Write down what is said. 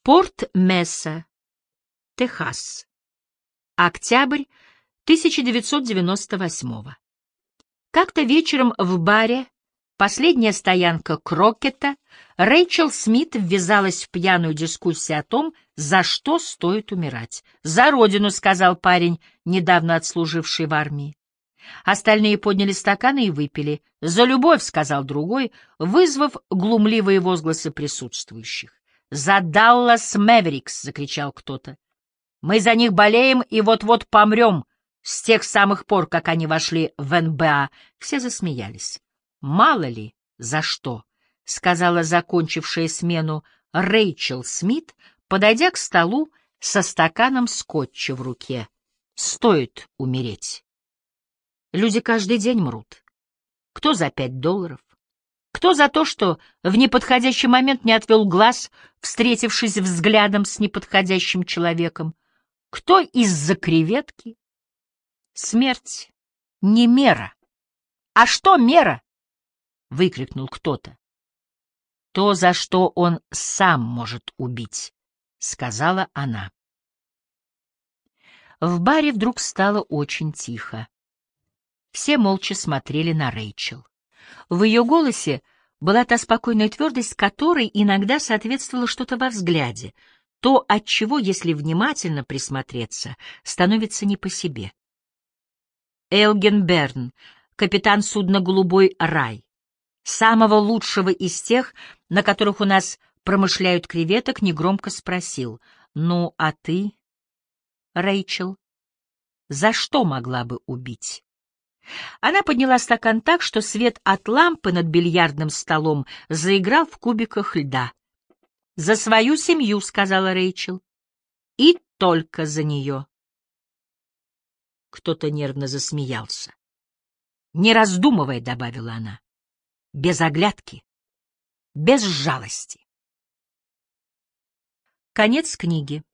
Порт-Месса, Техас. Октябрь 1998. Как-то вечером в баре, последняя стоянка Крокета, Рэйчел Смит ввязалась в пьяную дискуссию о том, за что стоит умирать. «За родину», — сказал парень, недавно отслуживший в армии. Остальные подняли стаканы и выпили. «За любовь», — сказал другой, вызвав глумливые возгласы присутствующих. «За Даллас Мэверикс», — закричал кто-то. «Мы за них болеем и вот-вот помрем с тех самых пор, как они вошли в НБА». Все засмеялись. «Мало ли за что», — сказала закончившая смену Рэйчел Смит, подойдя к столу со стаканом скотча в руке. «Стоит умереть. Люди каждый день мрут. Кто за $5, кто за то, что в неподходящий момент не отвел глаз, встретившись взглядом с неподходящим человеком, кто из-за креветки. Смерть не мера. А что мера? Выкрикнул кто-то. То, за что он сам может убить, сказала она. В баре вдруг стало очень тихо. Все молча смотрели на Рэйчел. В ее голосе была та спокойная твердость, которой иногда соответствовало что-то во взгляде, то, от чего, если внимательно присмотреться, становится не по себе. Элген Берн, капитан судна «Голубой рай», самого лучшего из тех, на которых у нас промышляют креветок, негромко спросил: «Ну, а ты, Рэйчел, за что могла бы убить?» Она подняла стакан так, что свет от лампы над бильярдным столом заиграл в кубиках льда. «За свою семью», — сказала Рэйчел. «И только за нее». Кто-то нервно засмеялся. «Не раздумывая», — добавила она, — «без оглядки, без жалости». Конец книги.